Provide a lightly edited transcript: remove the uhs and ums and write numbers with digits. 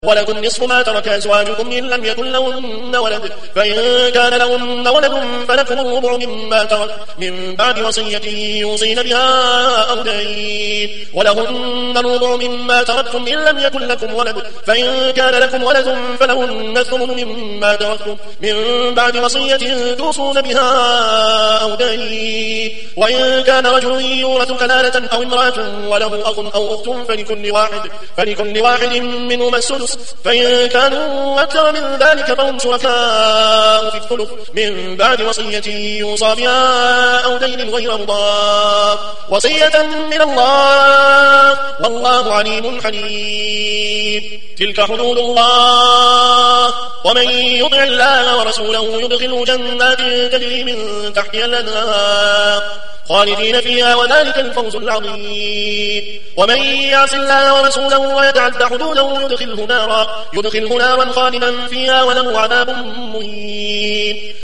ولكم نصف ما ترك أزواجكم إن لم يكن لهن ولد فإن كان لهن ولد فلكم الربع مما ترك من بعد وصية يوصين بها أو دين ولهن الربع مما تركتم إن لم يكن لكم ولد فإن كان لكم ولد فلهن الثمن مما تركتم من بعد وصية توصون بها أو دين وإن كان رجل يورث كلالة أو امرأة وله أخ أو أخت فلكل واحد منهما السدس فإن كانوا أكثر من ذلك فهم شركاء في الثلث من بعد وصية يوصى بها أو دين غير مضار وصية من الله والله عليم حليم. تلك حدود الله ومن يطع الله ورسوله يدخله جنات تجري من تحتها الأنهار خالدين فيها وذلك الفوز العظيم. ومن يعص الله ورسوله ويتعد حدوده يدخله نارا خالدا فيها وله عذاب مهين.